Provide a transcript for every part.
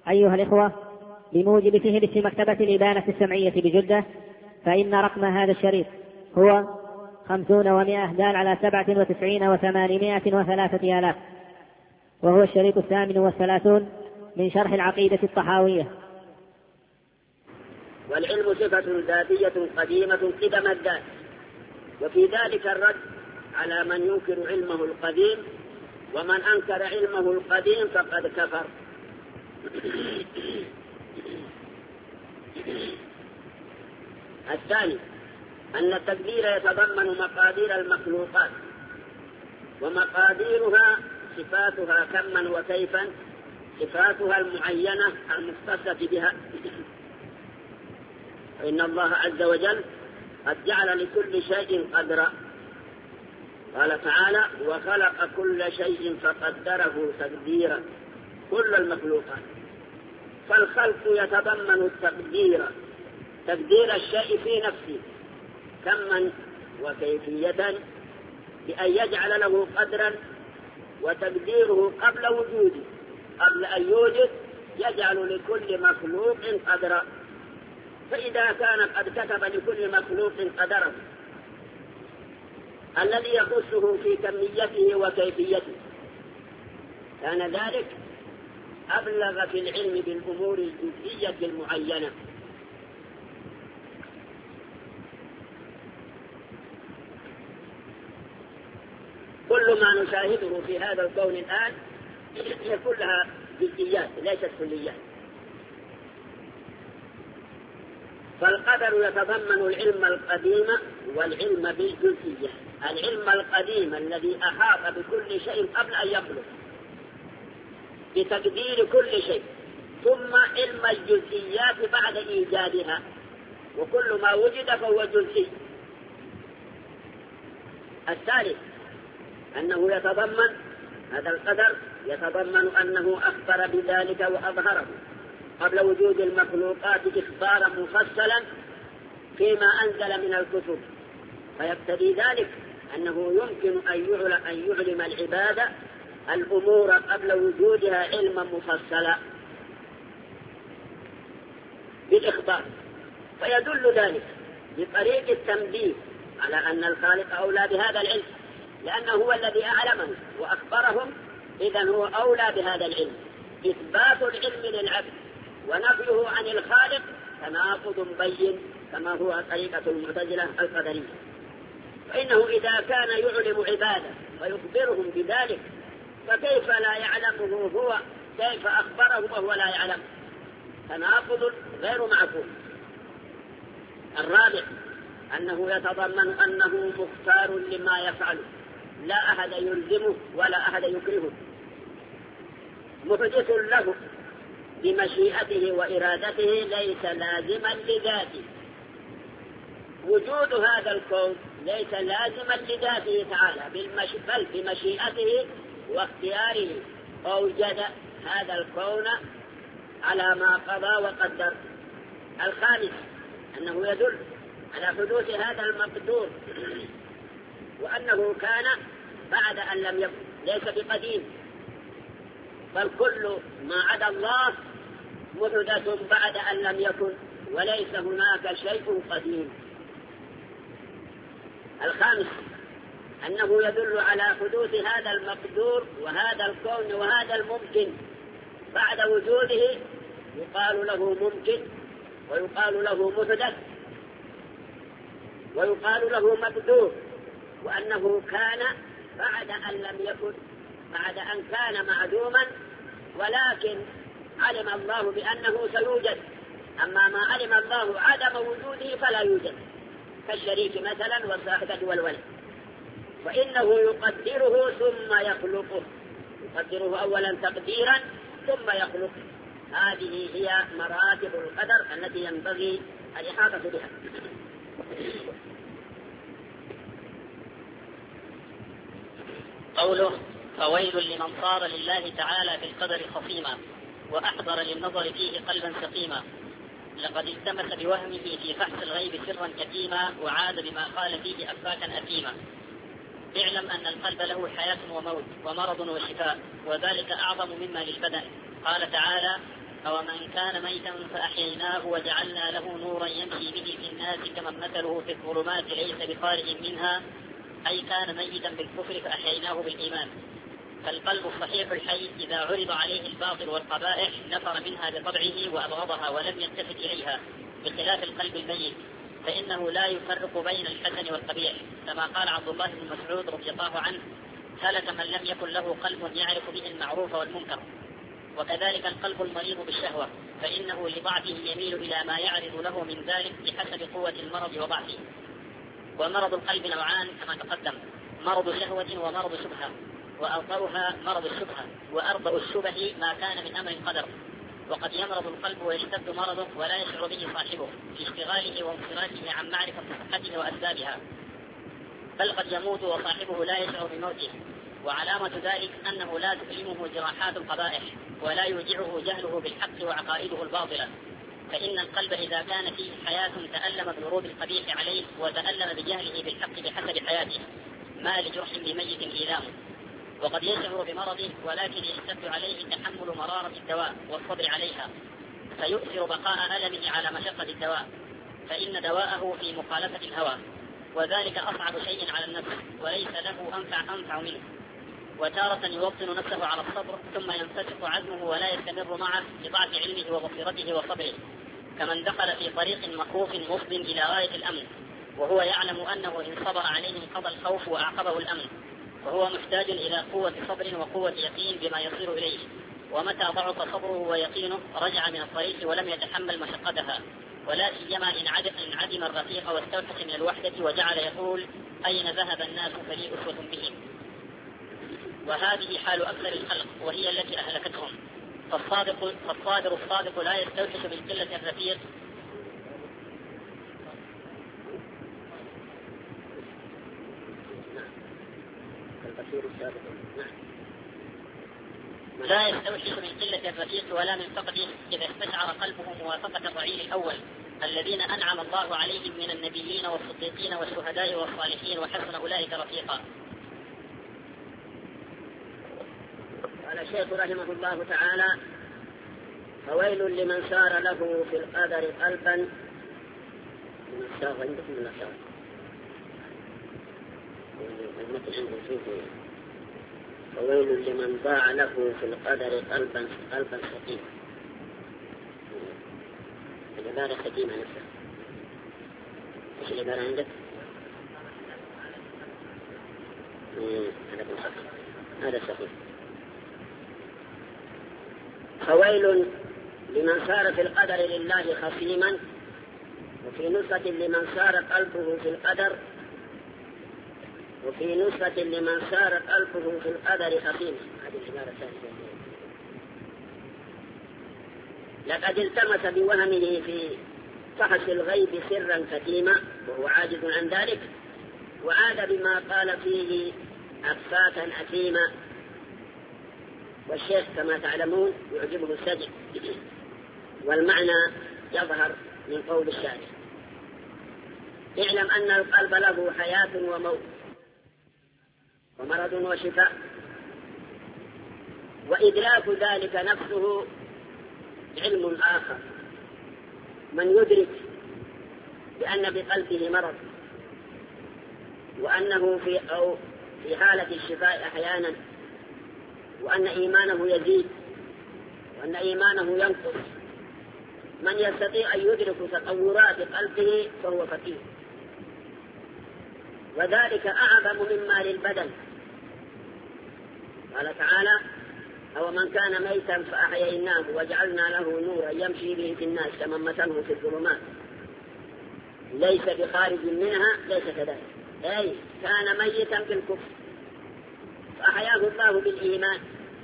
أيها الإخوة، بموجب فهرس مكتبة الإبانة السمعية بجدة، فإن رقم هذا الشريط هو 50 و100 دال على 97 و803 آلاف، وهو الشريط 38 من شرح العقيدة الطحاوية. والعلم صفة ذاتية قديمة قدم الذات، وفي ذلك الرد على من ينكر علمه القديم، ومن أنكر علمه القديم فقد كفر. الثاني أن التقدير يتضمن مقادير المخلوقات، ومقاديرها صفاتها كما وكيفا، صفاتها المعينة المختصة بها. فإن الله عز وجل قد جعل لكل شيء قدرا، قال تعالى: وخلق كل شيء فقدره تقديرا. كل المخلوقات، فالخلق يتضمن التقدير، تقدير الشيء في نفسه كما وكيفية، بأن يجعل له قدرا، وتقديره قبل وجوده، قبل أن يوجد يجعل لكل مخلوق قدرا. فإذا كان قد كتب لكل مخلوق قدره الذي يخصه في كميته وكيفيته، كان ذلك أبلغ في العلم بالأمور الجزئية المعينة. كل ما نشاهده في هذا الكون الآن هي كلها جزئيات ليست كليات. فالقدر يتضمن العلم القديم والعلم بالجزئية. العلم القديم الذي أحاط بكل شيء قبل أن يخلق بتقدير كل شيء، ثم علم الجزئيات بعد إيجادها، وكل ما وجد فهو جزئي. الثالث أنه يتضمن هذا القدر يتضمن أنه أخبر بذلك وأظهره قبل وجود المخلوقات إخبارا مفصلا فيما أنزل من الكتب، فيقتضي ذلك أنه يمكن أن يعلم العباد الأمور قبل وجودها علما مفصلا بالإخبار. فيدل ذلك بطريق التنبيه على أن الخالق أولى بهذا العلم، لأنه هو الذي أعلمه وأخبرهم، إذن هو أولى بهذا العلم. إثبات العلم للعبد ونفيه عن الخالق تناقض مبين، كما هو طريقة المعتزلة القدرية. فإنه إذا كان يعلم عباده ويخبرهم بذلك، فكيف لا يعلمه هو؟ كيف أخبره وهو لا يعلم؟ تناقض غير معقول. الرابع أنه يتضمن أنه مختار لما يفعله، لا أحد يلزمه ولا أحد يكرهه، محدث له بمشيئته وإرادته، ليس لازما لذاته. وجود هذا الكون ليس لازما لذاته تعالى، بل بمشيئته واختياره أوجد هذا الكون على ما قضى وقدر. الخامس أنه يدل على حدوث هذا المقدور، وأنه كان بعد أن لم يكن، ليس بقديم، بل كل ما عدا الله محدث بعد أن لم يكن، وليس هناك شيء قديم. الخامس أنه يدل على حدوث هذا المقدور وهذا الكون وهذا الممكن بعد وجوده، يقال له ممكن، ويقال له محدث، ويقال له مقدور، وأنه كان بعد أن لم يكن، بعد أن كان معدوما، ولكن علم الله بأنه سيوجد. أما ما علم الله عدم وجوده فلا يوجد، كالشريك مثلا والصاحبة والولد، فإنه يقدره ثم يخلقه، يقدره أولا تقديرا ثم يخلقه. هذه هي مراتب القدر التي ينبغي الإحاطة بها. قوله: فويل لمن صار لله تعالى في القدر خصيما، وأحضر للنظر فيه قلبا سقيما، لقد التمس بوهمه في فحص الغيب سرا كتيما، وعاد بما قال فيه أفاكا أثيما. اعلم أن القلب له حياة وموت ومرض وشفاء، وذلك أعظم مما للبدن. قال تعالى: أو من كان ميتا فأحييناه وجعلنا له نورا يمشي به في الناس كمن مثله في الظلمات ليس بخارج منها، أي كان ميتا بالكفر فأحييناه بالإيمان. فالقلب الصحيح الحي إذا عرض عليه الباطل والقبائح نفر منها بطبعه وأبغضها ولم يلتفت إليها، بخلاف القلب الميت فإنه لا يفرق بين الحسن والقبيح، كما قال عبد الله بن مسعود رضي الله عنه: هلك من لم يكن له قلب يعرف به المعروف والمنكر. وكذلك القلب المريض بالشهوة فإنه لضعفه يميل إلى ما يعرض له من ذلك بحسب قوة المرض وضعفه. ومرض القلب نوعان كما تقدم: مرض شهوة ومرض شبهة، وأرضها مرض الشبهة، وأرض الشبه ما كان من أمر القدر. وقد يمرض القلب ويشتد مرضه ولا يشعر به صاحبه في اشتغاله وانصرافه عن معرفة صحته وأسبابها، بل قد يموت وصاحبه لا يشعر بموته. وعلامة ذلك أنه لا تؤلمه جراحات القبائح ولا يوجعه جهله بالحق وعقائده الباطلة، فإن القلب إذا كان فيه حياة تألم بورود القبيح عليه وتألم بجهله بالحق بحسب حياته، ما لجرح بميت إيلام. وقد يشعر بمرضه ولكن يشتد عليه تحمل مرارة الدواء والصبر عليها، فيؤثر بقاء ألمه على مشقة الدواء، فإن دواءه في مخالفة الهوى، وذلك أصعب شيء على النفس وليس له أنفع منه. وتارة يوطن نفسه على الصبر ثم ينفتح عزمه ولا يستمر معه لضعف علمه وبصيرته وصبره، كمن دخل في طريق مخوف مفض إلى غاية الأمن وهو يعلم أنه إن صبر عليه انقضى الخوف وأعقبه الأمن، وهو محتاج إلى قوة صبر وقوة يقين بما يصير إليه. ومتى ضعف صبره ويقينه رجع من الطريق ولم يتحمل مشقتها، ولا سيما إن عدم الرفيق واستوحش من الوحدة وجعل يقول: أين ذهب الناس فلي أسوة بهم. وهذه حال أكثر الخلق وهي التي أهلكتهم. فالصابر الصادق لا يستوحش من قلة الرفيق ولا من فقده إذا استشعر قلبه موافقة الرعيل الأول الذين أنعم الله عليهم من النبيين والصديقين والشهداء والصالحين وحسن أولئك رفيقا. قال الشيخ رحمه الله تعالى: فويل لمن صار له في القدر قلبا فويل لمن ضاع له في القدر قلبا سقيما. العبارة سقيمة نفسها. ايش العبارة عندك؟ هذا سقيم. فويل لمن صار في القدر لله خصيما، وفي نسخة لمن صار قلبه في القدر، وفي نسخة لمن صار قلبه في القدر خصيما. هذه العبارة الثانية. لقد التمس بوهمه في فحص الغيب سرا كتيما وهو عاجز عن ذلك، وعاد بما قال فيه أفاكا أثيما. والشيخ كما تعلمون يعجبه السجع، والمعنى يظهر من قول الشاعر: اعلم أن القلب له حياة وموت ومرض وشفاء، وإدراك ذلك نفسه علم آخر. من يدرك بأن بقلبه مرض وأنه في حالة الشفاء أحيانا، وأن إيمانه يزيد وأن إيمانه ينقص، من يستطيع أن يدرك تطورات قلبه فهو فقير، وذلك أعظم مما للبدن. قال تعالى: أو من كان ميتا فأحييناه وجعلنا له نورا يمشي به في الناس كمن مثله في الظلمات ليس بخارج منها. ليس كذلك، أي كان ميتا بالكفر فأحياه الله بالإيمان.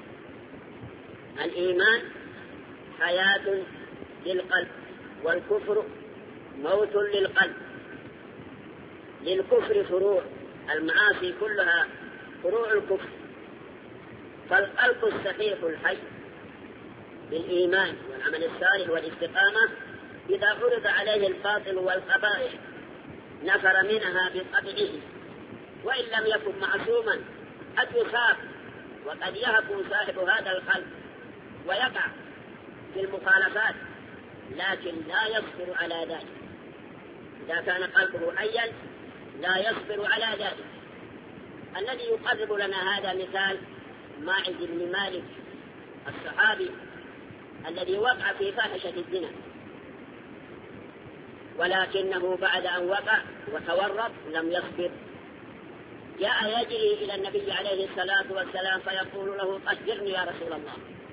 الإيمان حياة للقلب، والكفر موت للقلب. للكفر فروع، المعاصي كلها فروع الكفر. فالقلب الصحيح الحي بالإيمان والعمل الصالح والاستقامة إذا عرض عليه الباطل والقبائح نفر منها بطبعه، وإن لم يكن معصوما قد يصاب، وقد يهب صاحب هذا القلب ويقع في المخالفات لكن لا يصبر على ذلك. إذا كان قلبه حيا لا يصبر على ذلك. الذي يقرب لنا هذا مثال ماعز بن مالك الصحابي الذي وقع في فاحشة الزنا، ولكنه بعد أن وقع وتورط لم يصبر، جاء يجري إلى النبي عليه الصلاة والسلام فيقول له طهرني يا رسول الله،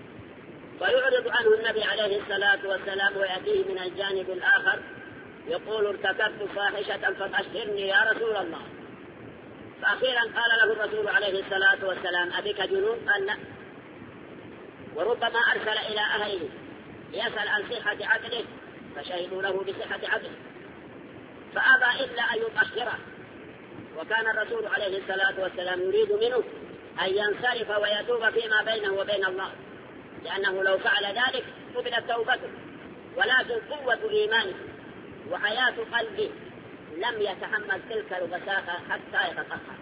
فيعرض عنه النبي عليه الصلاة والسلام ويأتيه من الجانب الآخر يقول ارتكبت فاحشة فطهرني يا رسول الله. فأخيرا قال له الرسول عليه الصلاة والسلام أبك جنون؟ قال لا. وربما أرسل إلى أهله يسأل عن صحة عقله فشهدوا له بصحة عقله فأبى إلا أن يطهره، وكان الرسول عليه الصلاة والسلام يريد منه أن ينصرف ويتوب فيما بينه وبين الله، لأنه لو فعل ذلك قبلت توبته، ولكن قوة إيمانه وحياة قلبه لم يتحمل تلك الغساقة حتى يتطهر.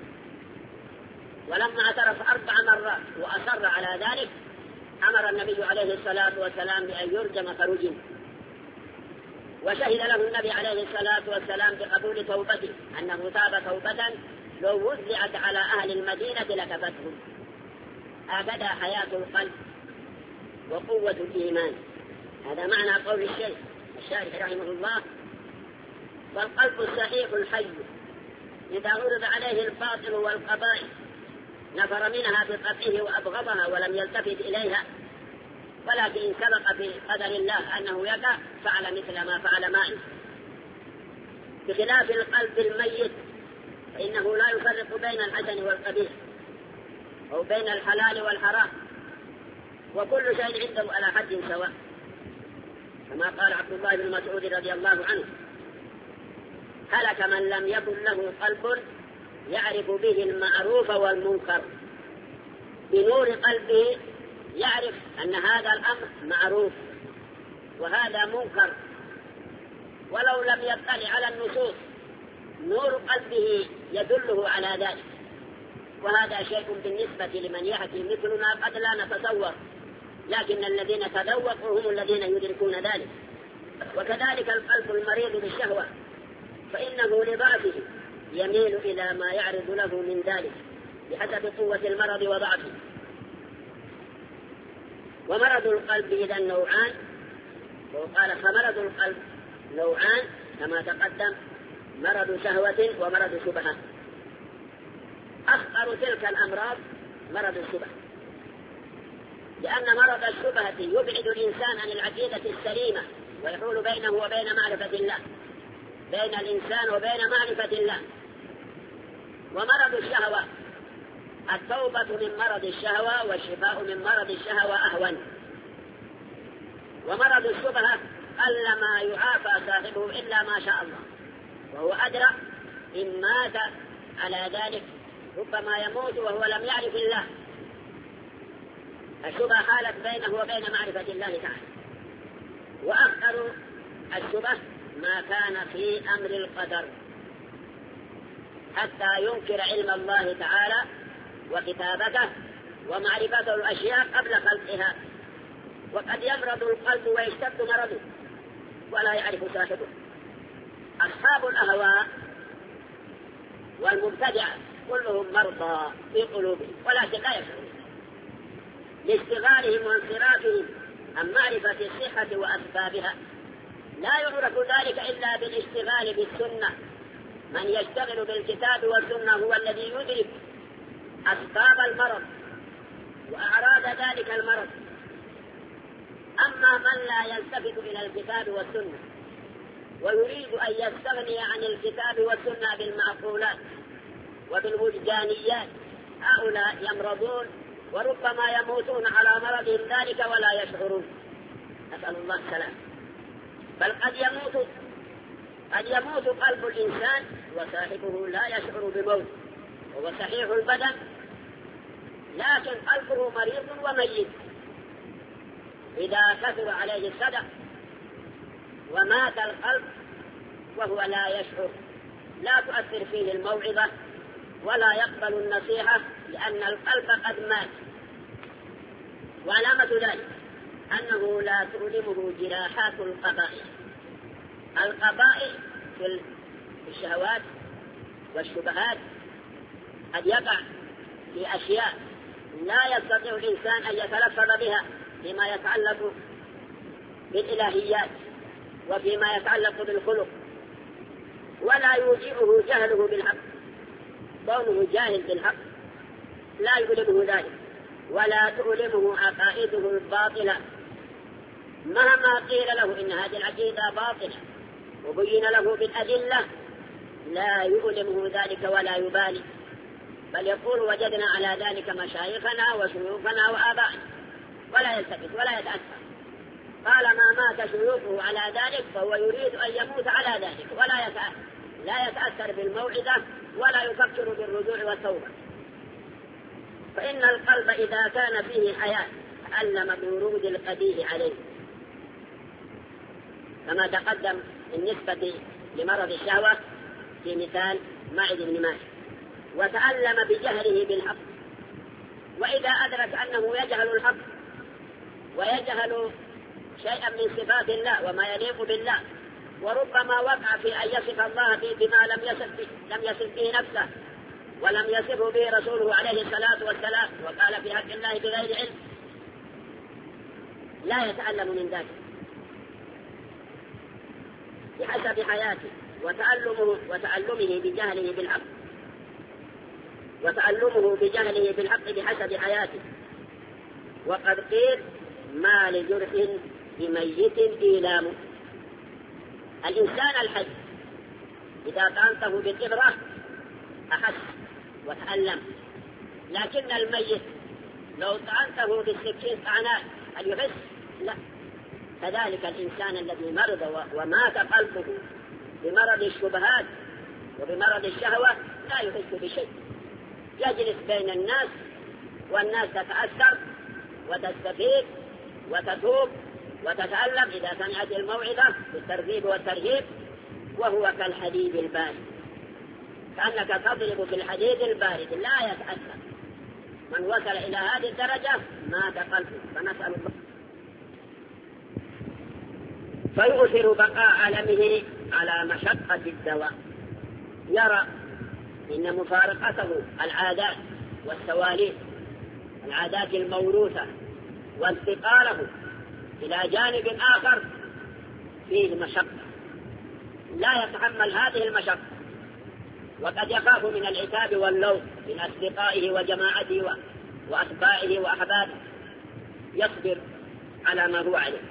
ولما اعترف 4 مرات وأصر على ذلك أمر النبي عليه الصلاة والسلام بأن يرجم فرجم، وشهد له النبي عليه الصلاة والسلام بقبول توبته أنه تاب توبة لو وزعت على أهل المدينة لكفتهم. هكذا حياة القلب وقوة الإيمان. هذا معنى قول الشارح رحمه الله: والقلب الصحيح الحي إذا عرض عليه الباطل والقبائح نفر منها بقطعه وأبغضها ولم يلتفت إليها، ولكن سبق في قدر الله أنه يقع فعل مثل ما فعل ماعز. بخلاف القلب الميت فإنه لا يفرق بين الحسن والقبيح أو بين الحلال والحرام، وكل شيء عنده على حد سواء، كما قال عبد الله بن مسعود رضي الله عنه: هلك من لم يكن له قلب يعرف به المعروف والمنكر. بنور قلبه يعرف أن هذا الأمر معروف وهذا منكر، ولو لم يطلع على النصوص نور قلبه يدله على ذلك. وهذا شيء بالنسبة لمن يحكي مثلنا قد لا نتصور، لكن الذين تذوقوا هم الذين يدركون ذلك. وكذلك القلب المريض بالشهوة فإنه لضعفه يميل إلى ما يعرض له من ذلك بحسب قوة المرض وضعفه. ومرض القلب إذا نوعان، وقال فمرض القلب نوعان كما تقدم: مرض شهوة ومرض شبهة. أخطر تلك الأمراض مرض الشبهة، لأن مرض الشبهة يبعد الإنسان عن العقيدة السليمة ويحول بينه وبين معرفة الله، بين الإنسان وبين معرفة الله. ومرض الشهوة التوبة من مرض الشهوة والشفاء من مرض الشهوة أهون. ومرض الشبهة قل ما يعافى صاحبه إلا ما شاء الله، وهو أدرى إن مات على ذلك ربما يموت وهو لم يعرف الله. الشبهة حالت بينه وبين معرفة الله تعالى. وأخطر الشبهة ما كان في أمر القدر حتى ينكر علم الله تعالى وكتابته ومعرفة الأشياء قبل خلقها. وقد يمرض القلب ويشتد مرضه ولا يعرف صاحبه. أصحاب الأهواء والمبتدعة كلهم مرضى في قلوبهم ولكن لا يشعرون، لاشتغالهم وانصرافهم عن معرفة الصحة وأسبابها. لا يعرف ذلك إلا بالاشتغال بالسنة. من يشتغل بالكتاب والسنة هو الذي يدرك أسباب المرض وأعراض ذلك المرض. أما من لا يلتفت إلى الكتاب والسنة ويريد أن يستغني عن الكتاب والسنة بالمعقولات وبالوجدانيات، هؤلاء يمرضون وربما يموتون على مرضهم ذلك ولا يشعرون، نسأل الله السلام. بل قد يموت قلب الإنسان وصاحبه لا يشعر بموت، هو صحيح البدن لكن قلبه مريض وميت. إذا كثر عليه الصدق ومات القلب وهو لا يشعر، لا تؤثر فيه الموعظة ولا يقبل النصيحة، لأن القلب قد مات. وعلامة ذلك أنه لا تؤلمه جراحات القبائح. القبائح في الشهوات والشبهات قد يقع في أشياء لا يستطيع الإنسان أن يتلفظ بها فيما يتعلق بالإلهيات وفيما يتعلق بالخلق، ولا يوجئه جهله بالحق. كونه جاهل بالحق لا يؤلمه ذلك، ولا تؤلمه عقائده الباطلة مهما قيل له إن هذه العقيدة باطلة وبين له بالأدلة، لا يؤلمه ذلك ولا يبالي، بل يقول وجدنا على ذلك مشايخنا وشيوخنا وآبائنا، ولا يلتفت ولا يتأثر. طالما مات شيوخه على ذلك فهو يريد أن يموت على ذلك، لا يتأثر بالموعظة ولا يفكر بالرجوع والتوبة. فإن القلب إذا كان فيه حياة تعلم بورود القبيح عليه، كما تقدم بالنسبة لمرض الشهوة في مثال ماعز بن مالك، وتعلم بجهله بالحق. وإذا أدرك أنه يجهل الحق ويجهل شيئا من صفات الله وما يليق بالله، وربما وقع في أن يصف الله بما لم يصف به نفسه ولم يصفه به رسوله عليه الصلاة والسلام، وقال في حق الله بغير علم، لا يتعلم من ذلك بحسب حياته وتعلمه بجهله بالحق بحسب حياته. وقد قيل ما لجرح بميت إيلام. الإنسان الحي إذا طعنته بالإبرة أحس وتألم، لكن الميت لو طعنته بالسكين طعنات هل يحس؟ لا. كذلك الإنسان الذي مرض ومات قلبه بمرض الشبهات وبمرض الشهوة لا يحس بشيء، يجلس بين الناس والناس تتأثر وتستفيد وتتوب وتتألم إذا سمعت الموعظة بالترغيب والترهيب، وهو كالحديد البارد، كأنك تضرب في الحديد البارد لا يتأثر. من وصل إلى هذه الدرجة مات قلبه، فنسأل الله. فيؤثر بقاء عالمه على مشقة الدواء، يرى إن مفارقته العادات والسواليف، العادات الموروثة، وانتقاله إلى جانب آخر فيه مشقة، لا يتحمل هذه المشقة، وقد يخاف من العتاب واللوم من أصدقائه وجماعته وأتباعه وأحبابه، يصبر على ما هو عليه.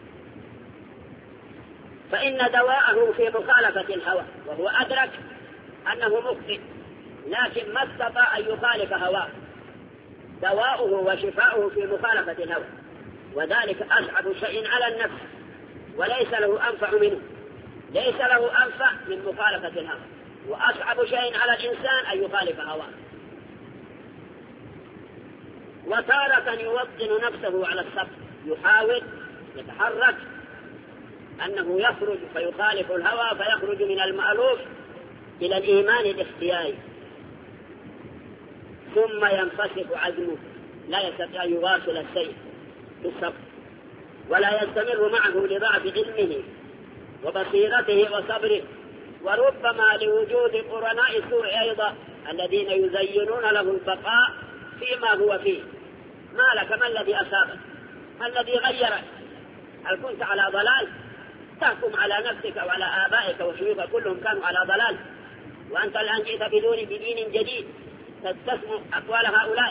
فإن دواءه في مخالفة الهوى، وهو أدرك أنه مخطئ لكن ما استطاع أن يخالف هواه. دواؤه وشفاؤه في مخالفة الهوى، وذلك أصعب شيء على النفس وليس له أنفع منه، ليس له أنفع من مخالفة الهوى، وأصعب شيء على الإنسان أن يخالف هواه. وتارة يوطن نفسه على الصبر، يحاول يتحرك أنه يخرج فيخالف الهوى فيخرج من المألوف إلى الإيمان الاختياري، ثم ينفسخ عزمه، لا يستطيع أن يواصل السير بالصبر، ولا يستمر معه لضعف علمه وبصيرته وصبره، وربما لوجود قرناء السوء أيضا الذين يزينون له البقاء فيما هو فيه. ما لك؟ ما الذي أصابك؟ ما الذي غيرك؟ هل كنت على ضلال؟ تحكم على نفسك وعلى آبائك وشيوخك كلهم كانوا على ضلال، وأنت الآن جئت بدين جديد تستسمع أقوال هؤلاء.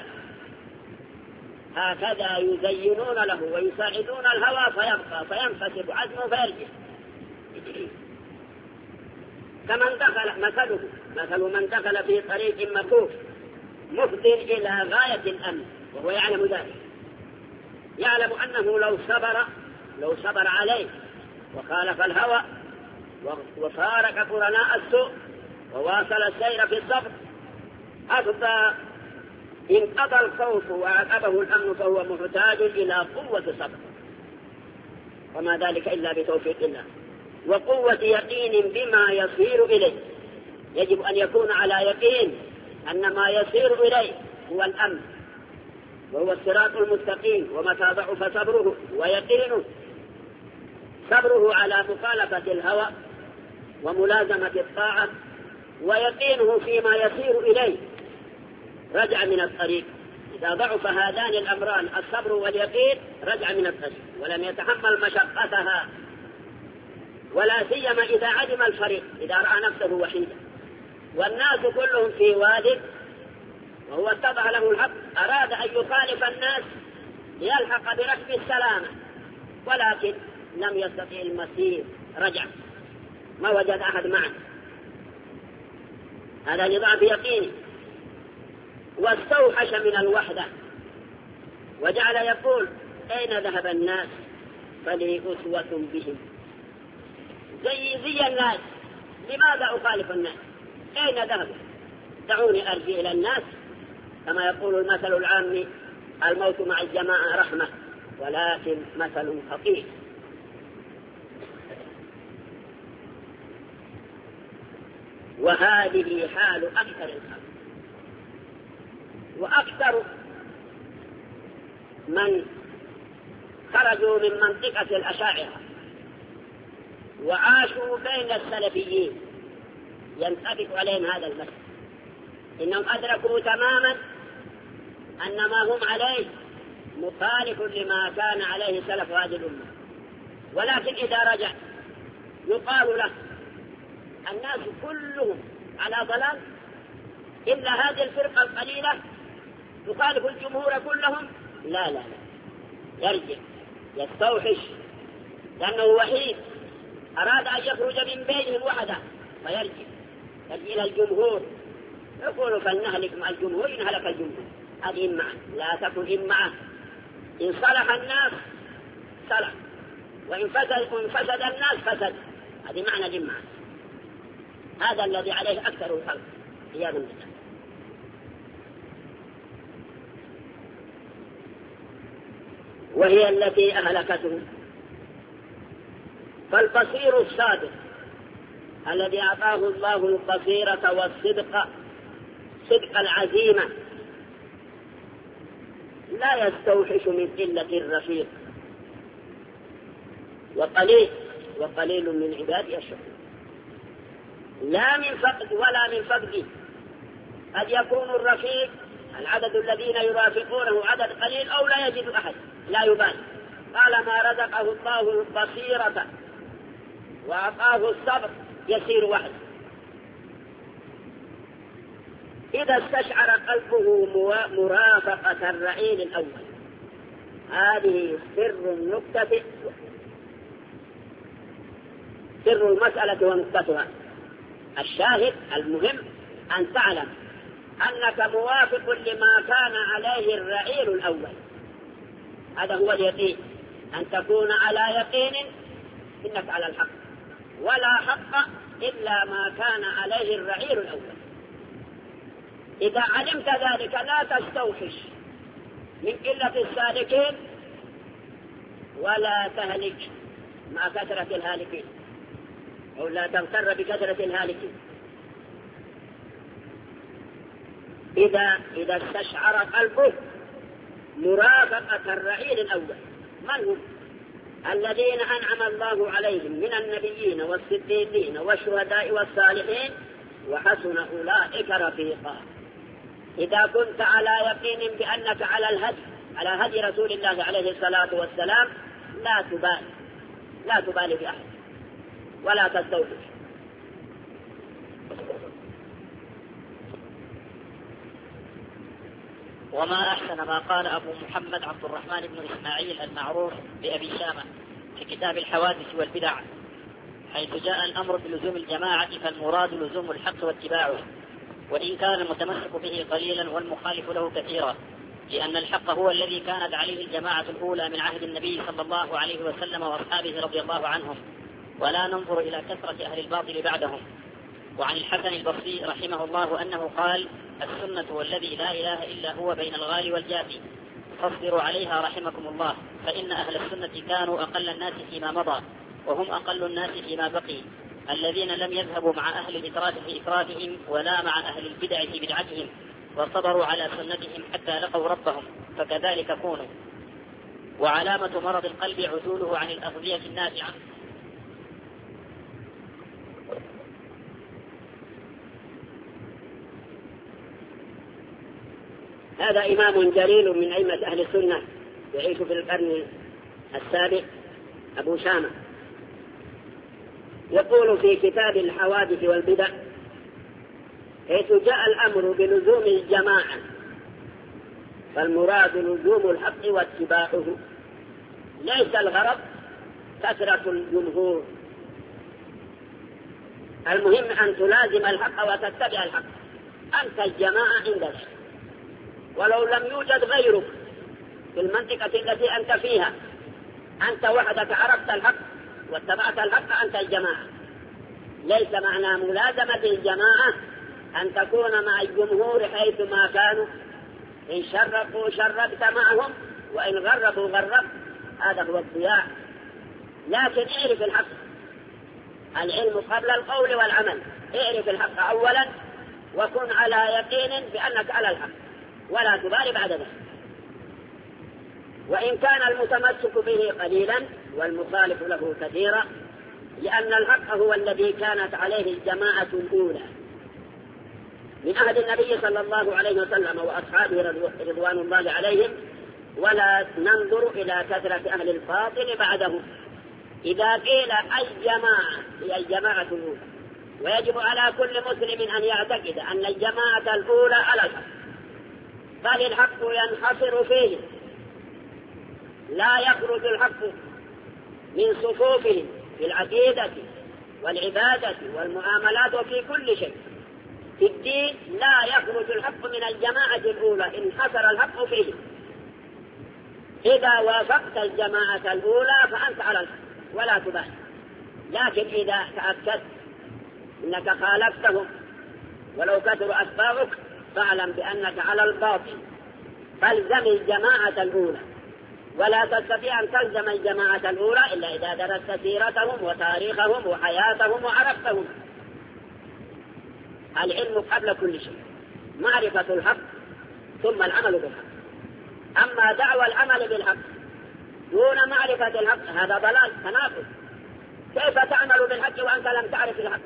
هكذا يزينون له ويساعدون الهوى فيبقى فينفسد عزمه فيرجع. كمن دخل مثل من دخل في طريق مكوف مفضٍ إلى غاية الأمن وهو يعلم ذلك، يعلم أنه لو صبر عليه وخالف الهوى وفارق قرناء السوء وواصل السير في الصبر أفضى انقضى الخوف وعقبه الأمن، فهو محتاج إلى قوة صبر، وما ذلك إلا بتوفيق الله وقوة يقين بما يصير إليه. يجب أن يكون على يقين أن ما يصير إليه هو الأمن، وهو الصراط المستقيم. ومتى ضعف صبره ويقينه، صبره على مخالفة الهوى وملازمة الطاعة ويقينه فيما يسير إليه، رجع من الطريق. إذا ضعف هذان الأمران الصبر واليقين رجع من الطريق ولم يتحمل مشقتها، ولا سيما إذا عدم الفريق، إذا رأى نفسه وحيدا والناس كلهم في واد وهو اتضح له الحق، أراد أن يخالف الناس ليلحق بركب السلامة، ولكن لم يستطيع المسير، رجع ما وجد أحد معه، هذا لضعف يقينه. واستوحش من الوحدة وجعل يقول أين ذهب الناس فلي أسوة بهم، زي الناس، لماذا أخالف الناس؟ أين ذهبوا؟ دعوني أرجع إلى الناس، كما يقول المثل العام الموت مع الجماعة رحمة، ولكن مثل خطير. وهذه حال أكثر الخلق، وأكثر من خرجوا من منطقة الأشاعرة وعاشوا بين السلفيين ينطبق عليهم هذا المثل، إنهم أدركوا تماما أن ما هم عليه مخالف لما كان عليه سلف هذه الأمة، ولكن إذا رجع يقال له الناس كلهم على ضلال إلا هذه الفرقة القليلة تخالف الجمهور كلهم. لا لا لا، يرجع يستوحش لأنه وحيد، أراد أن يخرج من بينهم وحده فيرجع إلى الجمهور، يقول فلنهلك مع الجمهور إن هلك الجمهور. هذه إمعة، لا تكن إمعة. إن صلح الناس صلح، وإن فسد الناس فسد. هذه معنى الإمعة، هذا الذي عليه أكثر الخلق عياذا بالله. وهي التي أهلكته. فالبصير الصادق الذي أعطاه الله البصيرة والصدق، صدق العزيمة، لا يستوحش من قلة الرفيق، وقليل من عبادي الشكور. لا من فقد ولا من فقد، قد يكون الرفيق العدد الذين يرافقونه عدد قليل أو لا يجد أحد، لا يبالي، طالما رزقه الله البصيرة وأعطاه الصبر يسير وحده. إذا استشعر قلبه مرافقة الرعيل الأول. هذه سر النكتة، سر المسألة ونكتتها. الشاهد المهم أن تعلم أنك موافق لما كان عليه الرعيل الأول، هذا هو اليقين، أن تكون على يقين إنك على الحق، ولا حق إلا ما كان عليه الرعيل الأول. إذا علمت ذلك لا تستوحش من قلة السالكين ولا تهلك مع كثرة الهالكين، أو لا تغتر بكثرة الهالكين. إذا استشعر قلبه مرافقة الرعيل الأول. من هم؟ الذين أنعم الله عليهم من النبيين والصديقين والشهداء والصالحين وحسن أولئك رفيقا. إذا كنت على يقين بأنك على هدي رسول الله عليه الصلاة والسلام لا تبالي بأحد ولا تستوحش. وما أحسن ما قال أبو محمد عبد الرحمن بن إسماعيل المعروف بأبي شامة في كتاب الحوادث والبدع، حيث جاء الأمر بلزوم الجماعة فالمراد لزوم الحق واتباعه، وإن كان المتمسك به قليلا والمخالف له كثيرا، لأن الحق هو الذي كانت عليه الجماعة الأولى من عهد النبي صلى الله عليه وسلم وأصحابه رضي الله عنهم، ولا ننظر إلى كثرة أهل الباطل بعدهم. وعن الحسن البصري رحمه الله أنه قال: السنة والذي لا إله إلا هو بين الغالي والجافي، فاصبروا عليها رحمكم الله، فإن أهل السنة كانوا أقل الناس فيما مضى، وهم أقل الناس فيما بقي، الذين لم يذهبوا مع أهل الإفراط في إفراتهم ولا مع أهل البدع في بدعتهم، وصبروا على سنتهم حتى لقوا ربهم، فكذلك كونوا. وعلامة مرض القلب عزوله عن الأغذية النافعة. هذا إمام جليل من أئمة أهل السنة يعيش في القرن السابع، أبو شامة، يقول في كتاب الحوادث والبدع: حيث جاء الأمر بلزوم الجماعة فالمراد لزوم الحق واتباعه، ليس الغرض كثرة الجمهور، المهم أن تلازم الحق وتتبع الحق، أنت الجماعة عندك، ولو لم يوجد غيرك في المنطقة التي أنت فيها، أنت وحدك عرفت الحق واتبعت الحق، أنت الجماعة. ليس معنى ملازمة الجماعة أن تكون مع الجمهور حيثما كانوا، إن شرقوا شرقت معهم وإن غربوا غربت، هذا هو الضياع. لكن اعرف الحق، العلم قبل القول والعمل، اعرف الحق أولا وكن على يقين بأنك على الحق ولا تبالي بعد ذلك. وإن كان المتمسك به قليلا والمخالف له كثيرا، لأن الحق هو الذي كانت عليه الجماعة الأولى من عهد النبي صلى الله عليه وسلم وأصحابه رضوان الله عليهم، ولا ننظر إلى كثرة أهل الباطل بعدهم. إذا قيل الجماعة هي الجماعة الأولى، ويجب على كل مسلم أن يعتقد أن الجماعة الأولى على الحق، بل الحق ينحصر فيه، لا يخرج الحق من صفوفهم في العقيدة والعبادة والمعاملات وفي كل شيء. في الدين لا يخرج الحق من الجماعة الأولى، انحصر الحق فيه. إذا وافقت الجماعة الأولى فأنت على الحق ولا تبالي، لكن إذا تأكدت أنك خالفتهم ولو كثر أتباعك فاعلم بأنك على الباطل، فالزم الجماعة الأولى، ولا تستطيع أن تلزم الجماعة الأولى إلا إذا درست سيرتهم وتاريخهم وحياتهم وعرفتهم. العلم قبل كل شيء، معرفة الحق ثم العمل بالحق. أما دعوى العمل بالحق دون معرفة الحق هذا ضلال تناقض. كيف تعمل بالحق وأنت لم تعرف الحق؟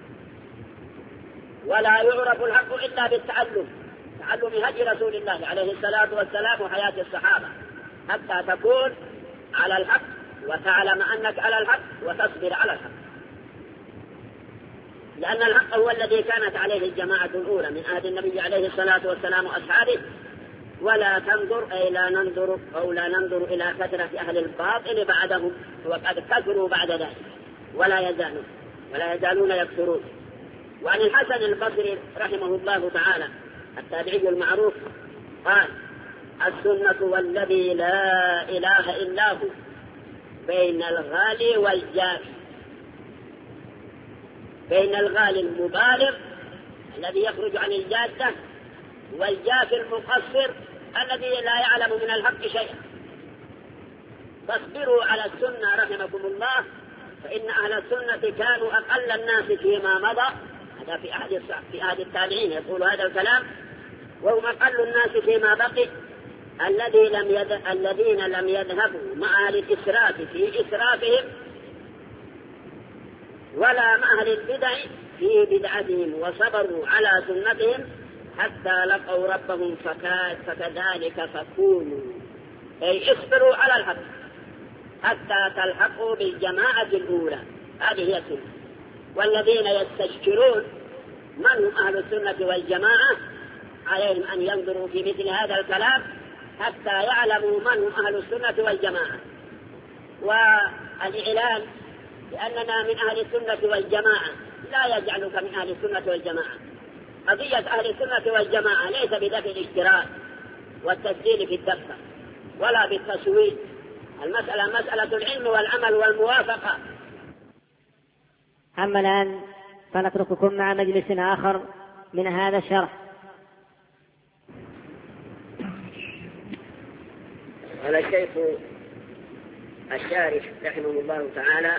ولا يعرف الحق إلا بالتعلم، تعلم هدي رسول الله عليه الصلاة والسلام وحياة الصحابة، حتى تكون على الحق وتعلم أنك على الحق وتصبر على الحق. لأن الحق هو الذي كانت عليه الجماعة الأولى من عهد النبي عليه الصلاة والسلام وأصحابه. ولا تنظر أي لا ننظر أو لا ننظر إلى كثرة أهل الباطل بعدهم، وقد كثروا بعد ذلك ولا يزالون يكثرون. وعن الحسن البصري رحمه الله تعالى التابعي المعروف قال: السنة والذي لا إله إلا هو بين الغالي والجافي، بين الغالي المبالغ الذي يخرج عن الجادة والجافي المقصر الذي لا يعلم من الحق شيئا. فاصبروا على السنة رحمكم الله، فإن أهل السنة كانوا أقل الناس فيما مضى. هذا في أحد التابعين يقول هذا الكلام، وهم أقل الناس فيما بقي، الذين لم يذهبوا مع أهل الإسراف في إسرافهم ولا مع أهل البدع في بدعتهم، وصبروا على سنتهم حتى لقوا ربهم، فكذلك فكونوا، أي اصبروا على الحق حتى تلحقوا بالجماعة الأولى. هذه هي السنة. والذين يستشكلون من هم أهل السنة والجماعة عليهم أن ينظروا في مثل هذا الكلام حتى يعلموا من هم أهل السنة والجماعة. والإعلان بأننا من أهل السنة والجماعة لا يجعلك من أهل السنة والجماعة. قضية أهل السنة والجماعة ليس بدفع الاشتراك والتسجيل في الدفة ولا بالتسويق، المسألة مسألة العلم والعمل والموافقة. أما الآن فنترككم مع مجلس آخر من هذا الشرح. هذا الشيخ الشارح رحمه الله تعالى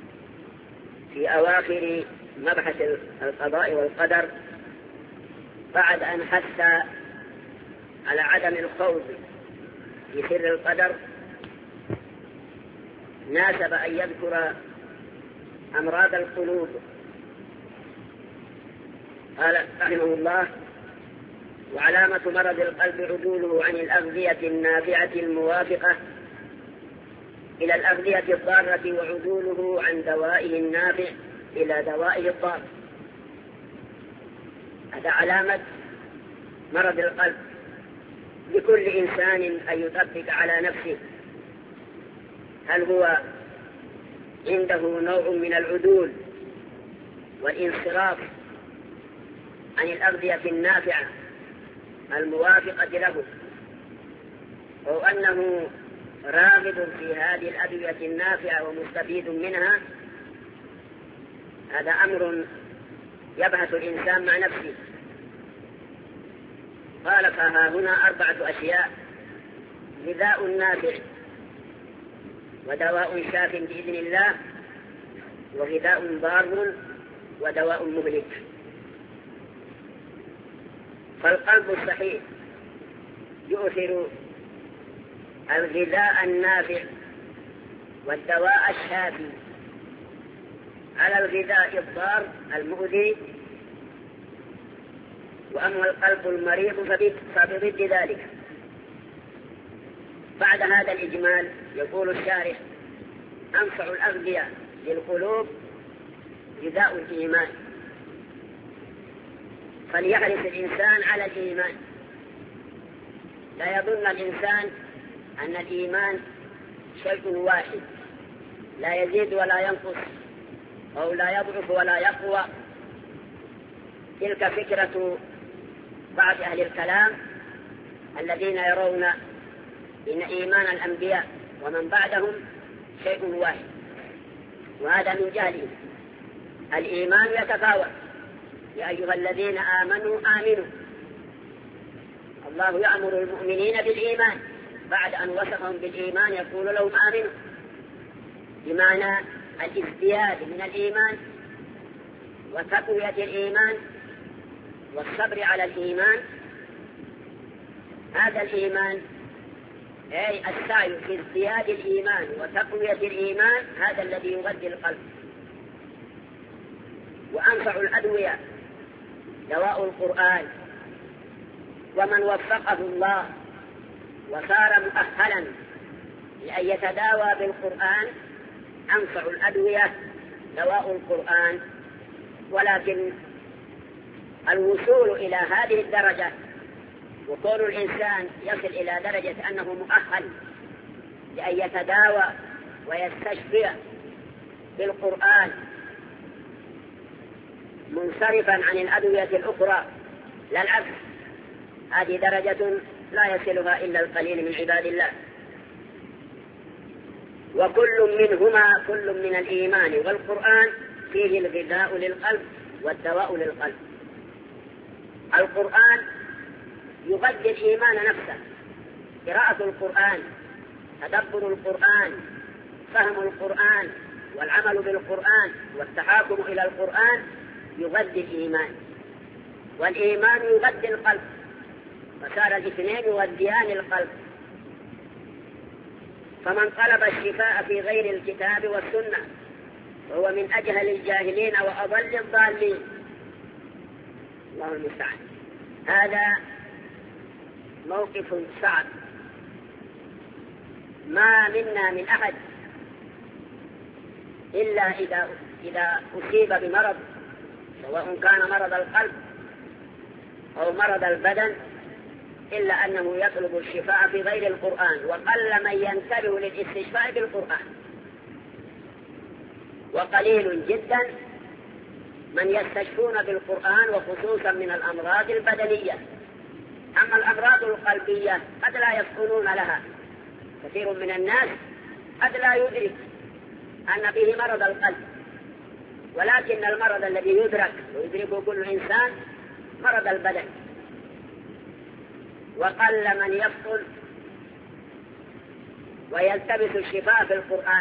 في أواخر مبحث القضاء والقدر بعد أن حث على عدم الخوض في سر القدر ناسب أن يذكر أمراض القلوب. قال رحمه الله: وعلامة مرض القلب عدوله عن الأغذية النافعة الموافقة إلى الأغذية الضارة، وعدوله عن دوائه النافع إلى دوائه الضار. هذا علامة مرض القلب. لكل إنسان أن يطبق على نفسه هل هو عنده نوع من العدول والانصراف عن الأغذية النافعة الموافقة له، أو أنه راغب في هذه الأدوية النافعة ومستفيد منها. هذا أمر يبحث الإنسان مع نفسه. قال: فها هنا 4 أشياء: غذاء نافع، ودواء شاف بإذن الله، وغذاء ضار، ودواء مهلك. فالقلب الصحيح يؤثر الغذاء النافع والدواء الشافي على الغذاء الضار المؤذي. وأما القلب المريض فبضد ذلك. بعد هذا الإجمال يقول الشارح: أنفع الأغذية للقلوب غذاء الإيمان. فليحرص الإنسان على الإيمان. لا يظن الإنسان أن الإيمان شيء واحد لا يزيد ولا ينقص، أو لا يضعف ولا يقوى. تلك فكرة بعض أهل الكلام الذين يرون إن إيمان الأنبياء ومن بعدهم شيء واحد، وهذا من جهلهم. الإيمان يتفاوت. يا أيها الذين آمنوا آمنوا. الله يأمر المؤمنين بالإيمان بعد أن وصفهم بالإيمان يقول لهم آمنوا، بمعنى الازدياد من الإيمان وتقوية الإيمان والصبر على الإيمان. هذا الإيمان أي السعي في ازدياد الإيمان وتقوية الإيمان، هذا الذي يغذي القلب. وأنفع الأدوية دواء القرآن. ومن وفقه الله وصار مؤهلا لأن يتداوى بالقرآن أنفع الأدوية دواء القرآن. ولكن الوصول إلى هذه الدرجة وكون الإنسان يصل إلى درجة أنه مؤهل لأن يتداوى ويستشفي بالقرآن منصرفا عن الأدوية الأخرى، لا العكس. هذه درجة لا يصلها إلا القليل من عباد الله. وكل منهما، كل من الإيمان والقرآن، فيه الغذاء للقلب والدواء للقلب. القرآن يغذي الإيمان نفسه. قراءة القرآن، تدبر القرآن، فهم القرآن، والعمل بالقرآن، والتحاكم إلى القرآن يغذي الإيمان. والإيمان يغذي القلب، فصار الاثنين يغذيان القلب. فمن طلب الشفاء في غير الكتاب والسنة وهو من أجهل الجاهلين وأضل الضالين. الله المستعان. هذا موقف صعب. ما منا من أحد إلا إذا أصيب بمرض، سواء كان مرض القلب أو مرض البدن، إلا أنه يطلب الشفاء في غير القرآن. وقل من ينتبه للاستشفاء بالقرآن، وقليل جدا من يستشفون بالقرآن، وخصوصا من الأمراض البدنية. أما الأمراض القلبية قد لا يفطنون لها. كثير من الناس قد لا يدرك أن به مرض القلب، ولكن المرض الذي يدرك ويدركه كل إنسان مرض البدن. وقل من يفطن ويلتبس الشفاء في القرآن.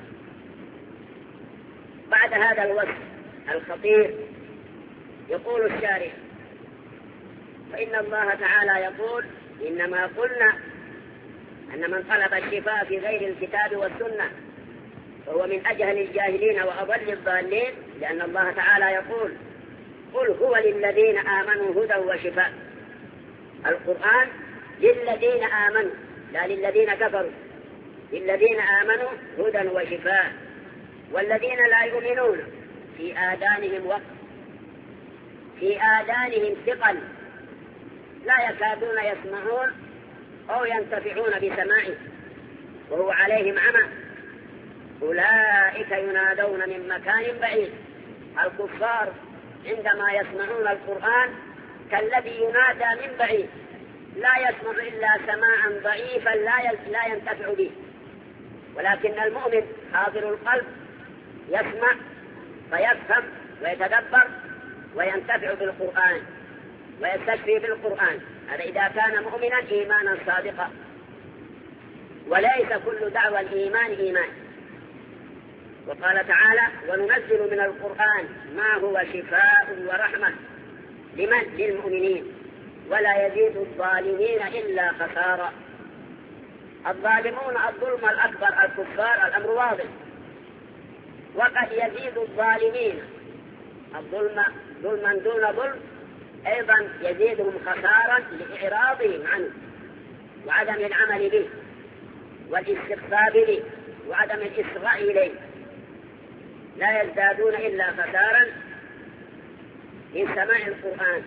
بعد هذا الوصف الخطير يقول الشارح: فإن الله تعالى يقول إنما قلنا أن من طلب الشفاء في غير الكتاب والسنة فهو من أجهل الجاهلين وأضل الضالين، لأن الله تعالى يقول قل هو للذين آمنوا هدى وشفاء. القرآن للذين آمنوا لا للذين كفروا، للذين آمنوا هدى وشفاء. والذين لا يؤمنون في آذانهم وقر، في آذانهم ثقل لا يكادون يسمعون أو ينتفعون بسماعه وهو عليهم عمى، أولئك ينادون من مكان بعيد. الكفار عندما يسمعون القرآن كالذي ينادى من بعيد، لا يسمع إلا سماعا ضعيفا لا ينتفع به. ولكن المؤمن حاضر القلب يسمع فيفهم ويتدبر وينتفع بالقرآن ويستشفي بالقرآن. هذا إذا كان مؤمنا إيمانا صادقا، وليس كل دعوى الإيمان إيمان. وقال تعالى وننزل من القرآن ما هو شفاء ورحمة لمن؟ للمؤمنين ولا يزيد الظالمين إلا خسارا. الظالمون الظلم الأكبر الكفار الأمر واضح، وقد يزيد الظالمين الظلم ظلما دون ظلم أيضا يزيدهم خسارا لإعراضهم عنه وعدم العمل به والاستخفاف به وعدم الإصغاء إليه، لا يزدادون إلا خسارا من سماع القرآن.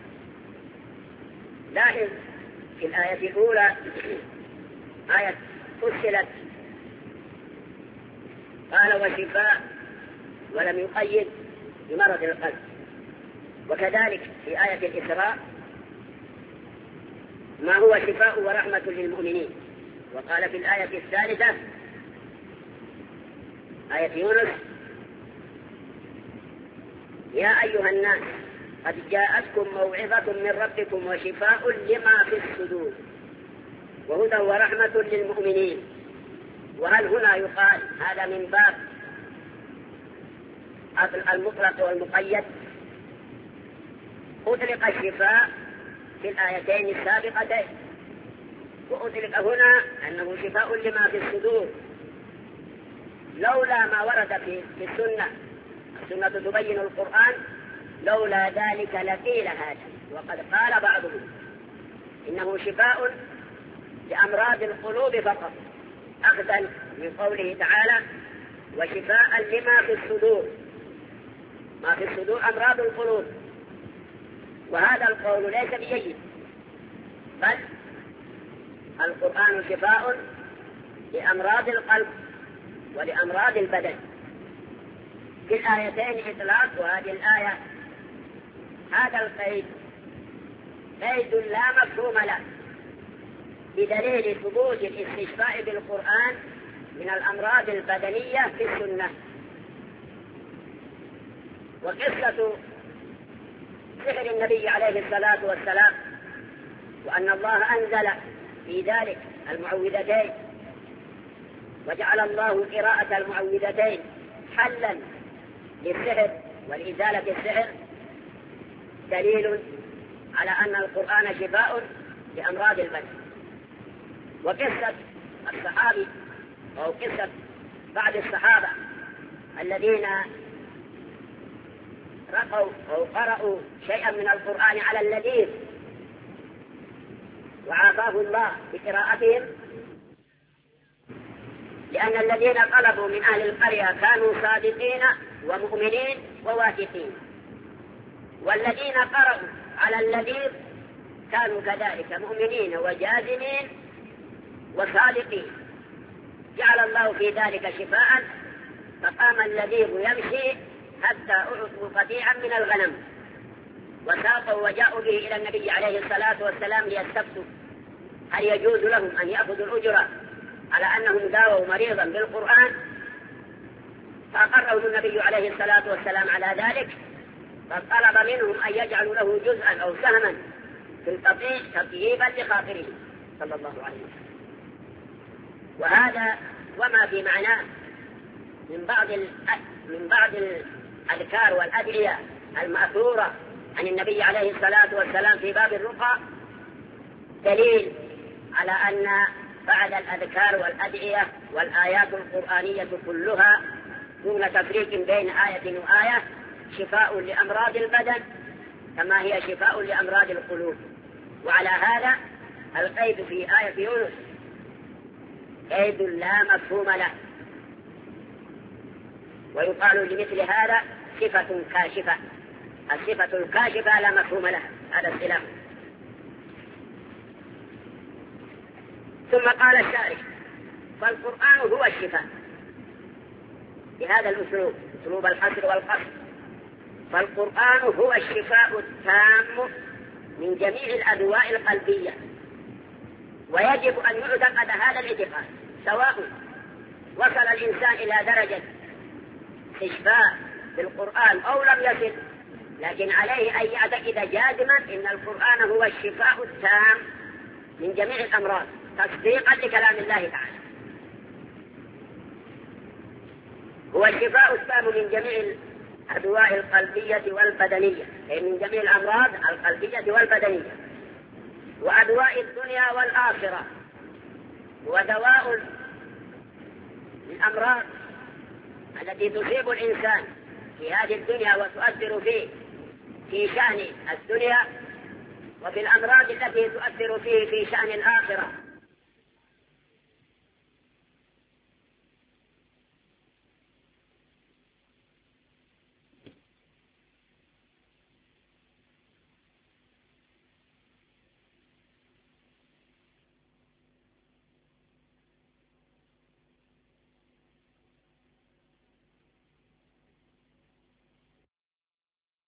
لاحظ في الآية الأولى آية فصلت قال وشفاء ولم يقيد بمرض القلب، وكذلك في آية الإسراء ما هو شفاء ورحمة للمؤمنين. وقال في الآية الثالثة آية يونس يا أيها الناس قد جاءتكم موعظة من ربكم وشفاء لما في الصدور وهدى ورحمة للمؤمنين. وهل هنا يقال هذا من باب المطلق والمقيد؟ أطلق الشفاء في الآيتين السابقتين، وأطلق هنا أنه شفاء لما في الصدور، لولا ما ورد في السنة تبين القرآن، لولا ذلك لقيل هذا. وقد قال بعضهم إنه شفاء لأمراض القلوب فقط، أخذا من قوله تعالى وشفاء لما في الصدور. ما في الصدور أمراض القلوب، وهذا القول ليس بجيد، بل القرآن شفاء لأمراض القلب ولأمراض البدن. في الآيتين إطلاق، وهذه الآية هذا القيد قيد لا مفهوم له، بدليل ثبوت الاستشفاء بالقرآن من الأمراض البدنية في السنة. وقصة سحر النبي عليه الصلاة والسلام، وأن الله أنزل في ذلك المعوذتين وجعل الله قراءة المعوذتين حلا للسحر ولإزالة السحر، دليل على أن القرآن شفاء لأمراض البدن. وقصة الصحابي أو قصة بعض الصحابة الذين رقوا أو قرأوا شيئا من القرآن على اللذيذ وعافاه الله بقراءتهم، لأن الذين طلبوا من أهل القرية كانوا صادقين ومؤمنين وواثقين، والذين قرأوا على اللذيذ كانوا كذلك مؤمنين وجازمين وصادقين. جعل الله في ذلك شفاء، فقام اللذيذ يمشي حتى أعطوا قطيعا من الغنم وساقوا وجاءوا به إلى النبي عليه الصلاة والسلام ليستفتوا هل يجوز لهم أن يأخذوا الأجرة على أنهم داووا مريضا بالقرآن، فأقرهم النبي عليه الصلاة والسلام على ذلك، فطلب منهم أن يجعلوا له جزءا أو سهما في القطيع تطييبا لخاطره صلى الله عليه وسلم. وهذا وما في معناه من بعض الأذكار والأدعية المأثورة عن النبي عليه الصلاة والسلام في باب الرقى دليل على أن بعد الأذكار والأدعية والآيات القرآنية كلها دون تفريق بين آية وآية شفاء لأمراض البدن كما هي شفاء لأمراض القلوب. وعلى هذا القيد في آية يونس قيد لا مفهوم له، ويقال لمثل هذا صفة كاشفة. الصفة الكاشفة لا مفهوم لها، هذا الخلاف. ثم قال الشارح: فالقرآن هو الشفاء، بهذا الأسلوب، أسلوب الحصر والقصر. فالقرآن هو الشفاء التام من جميع الأدواء القلبية، ويجب أن يعتقد هذا الاعتقاد سواء وصل الإنسان إلى درجة استشفاء بالقرآن أو لم يصل، لكن عليه أن يعتقد جازما إن القرآن هو الشفاء التام من جميع الأمراض تصديقا لكلام الله تعالى. هو الشفاء التام من جميع الأدواء القلبية والبدنية، أي من جميع الأمراض القلبية والبدنية، وأدواء الدنيا والآخرة، ودواء الأمراض التي تصيب الإنسان في هذه الدنيا وتؤثر فيه في شأن الدنيا، وفي الأمراض التي تؤثر فيه في شأن الآخرة